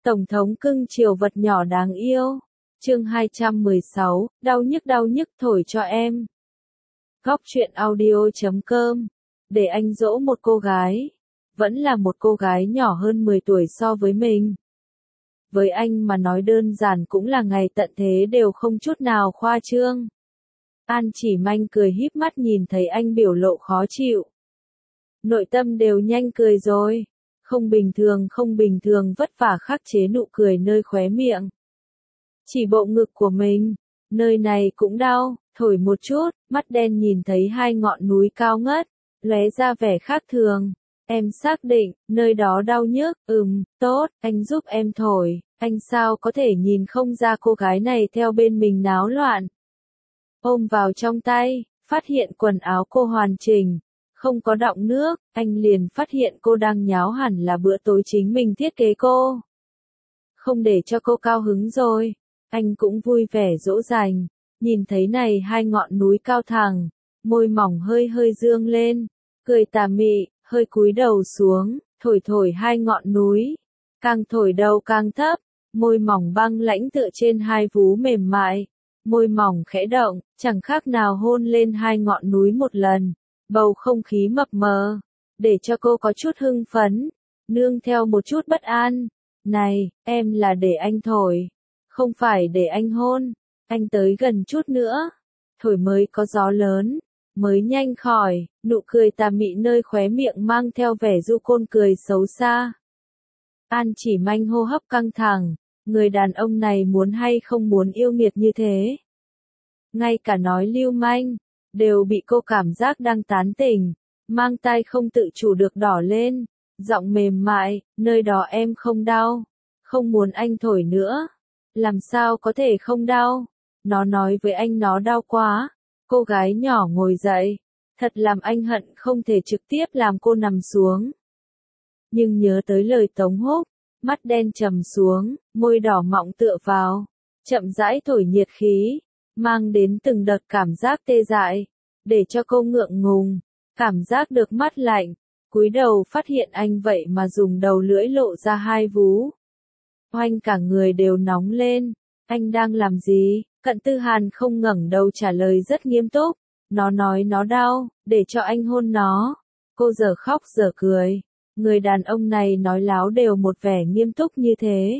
Tổng thống cưng chiều vật nhỏ đáng yêu. Chương 216, đau nhức thổi cho em. Góc truyện audio.com. Để anh dỗ một cô gái. Vẫn là một cô gái nhỏ hơn 10 tuổi so với mình. Với anh mà nói đơn giản cũng là ngày tận thế đều không chút nào khoa trương. An Chỉ Manh cười híp mắt nhìn thấy anh biểu lộ khó chịu. Nội tâm đều nhanh cười rồi. Không bình thường vất vả khắc chế nụ cười nơi khóe miệng. Chỉ bộ ngực của mình, nơi này cũng đau, thổi một chút, mắt đen nhìn thấy hai ngọn núi cao ngất, lóe ra vẻ khác thường. Em xác định, nơi đó đau nhức, tốt, anh giúp em thổi, anh sao có thể nhìn không ra cô gái này theo bên mình náo loạn. Ôm vào trong tay, phát hiện quần áo cô hoàn chỉnh, không có đọng nước, anh liền phát hiện cô đang nháo hẳn là bữa tối chính mình thiết kế cô. Không để cho cô cao hứng rồi, anh cũng vui vẻ dỗ dành, nhìn thấy này hai ngọn núi cao thẳng, môi mỏng hơi dương lên, cười tà mị, hơi cúi đầu xuống, thổi hai ngọn núi, càng thổi đầu càng thấp, môi mỏng băng lãnh tựa trên hai vú mềm mại, môi mỏng khẽ động, chẳng khác nào hôn lên hai ngọn núi một lần. Bầu không khí mập mờ, để cho cô có chút hưng phấn, nương theo một chút bất an. Này, em là để anh thổi, không phải để anh hôn, anh tới gần chút nữa, thổi mới có gió lớn, mới nhanh khỏi, nụ cười tà mị nơi khóe miệng mang theo vẻ du côn cười xấu xa. An Chỉ Manh hô hấp căng thẳng, người đàn ông này muốn hay không muốn yêu nghiệt như thế. Ngay cả nói lưu manh, đều bị cô cảm giác đang tán tỉnh, mang tai không tự chủ được đỏ lên, giọng mềm mại, nơi đó em không đau, không muốn anh thổi nữa, làm sao có thể không đau, nó nói với anh nó đau quá, cô gái nhỏ ngồi dậy, thật làm anh hận không thể trực tiếp làm cô nằm xuống. Nhưng nhớ tới lời Tống Húc, mắt đen trầm xuống, môi đỏ mọng tựa vào, chậm rãi thổi nhiệt khí, mang đến từng đợt cảm giác tê dại, để cho cô ngượng ngùng, cảm giác được mát lạnh, cúi đầu phát hiện anh vậy mà dùng đầu lưỡi lộ ra hai vú. Oanh cả người đều nóng lên, anh đang làm gì? Cận Tư Hàn không ngẩng đầu trả lời rất nghiêm túc, nó nói nó đau, để cho anh hôn nó. Cô giờ khóc giờ cười, người đàn ông này nói láo đều một vẻ nghiêm túc như thế.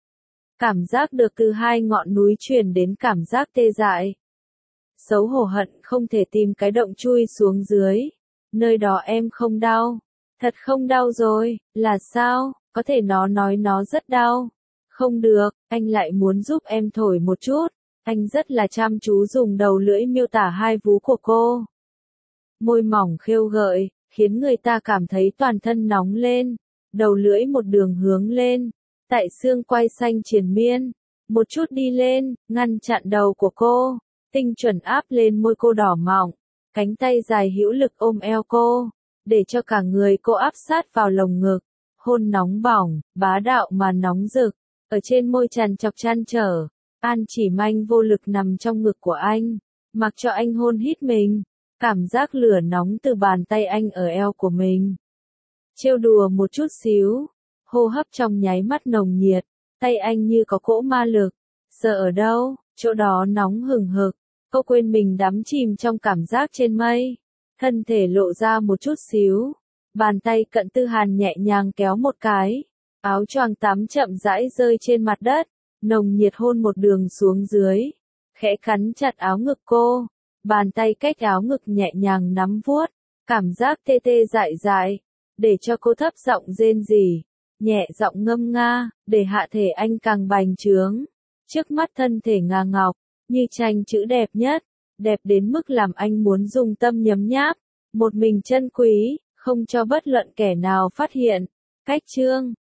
Cảm giác được từ hai ngọn núi truyền đến cảm giác tê dại. Xấu hổ hận không thể tìm cái động chui xuống dưới. Nơi đó em không đau. Thật không đau rồi, là sao? Có thể nó nói nó rất đau. Không được, anh lại muốn giúp em thổi một chút. Anh rất là chăm chú dùng đầu lưỡi miêu tả hai vú của cô. Môi mỏng khêu gợi, khiến người ta cảm thấy toàn thân nóng lên. Đầu lưỡi một đường hướng lên. Tại xương quai xanh triền miên. Một chút đi lên, ngăn chặn đầu của cô. Tinh chuẩn áp lên môi cô đỏ mọng, cánh tay dài hữu lực ôm eo cô, để cho cả người cô áp sát vào lồng ngực, hôn nóng bỏng, bá đạo mà nóng rực, ở trên môi tràn chọc trăn trở. An Chỉ Manh vô lực nằm trong ngực của anh, mặc cho anh hôn hít mình, cảm giác lửa nóng từ bàn tay anh ở eo của mình. Trêu đùa một chút xíu, hô hấp trong nháy mắt nồng nhiệt, tay anh như có cỗ ma lực, sờ ở đâu, chỗ đó nóng hừng hực. Cô quên mình đắm chìm trong cảm giác trên mây, thân thể lộ ra một chút xíu, bàn tay Cận Tư Hàn nhẹ nhàng kéo một cái, áo choàng tắm chậm rãi rơi trên mặt đất, nồng nhiệt hôn một đường xuống dưới, khẽ cắn chặt áo ngực cô, bàn tay cách áo ngực nhẹ nhàng nắm vuốt, cảm giác tê tê dại dại, để cho cô thấp giọng rên rỉ, nhẹ giọng ngâm nga, để hạ thể anh càng bành trướng, trước mắt thân thể ngà ngọc. Như tranh chữ đẹp nhất, đẹp đến mức làm anh muốn dùng tâm nhấm nháp, một mình chân quý, không cho bất luận kẻ nào phát hiện. Cách chương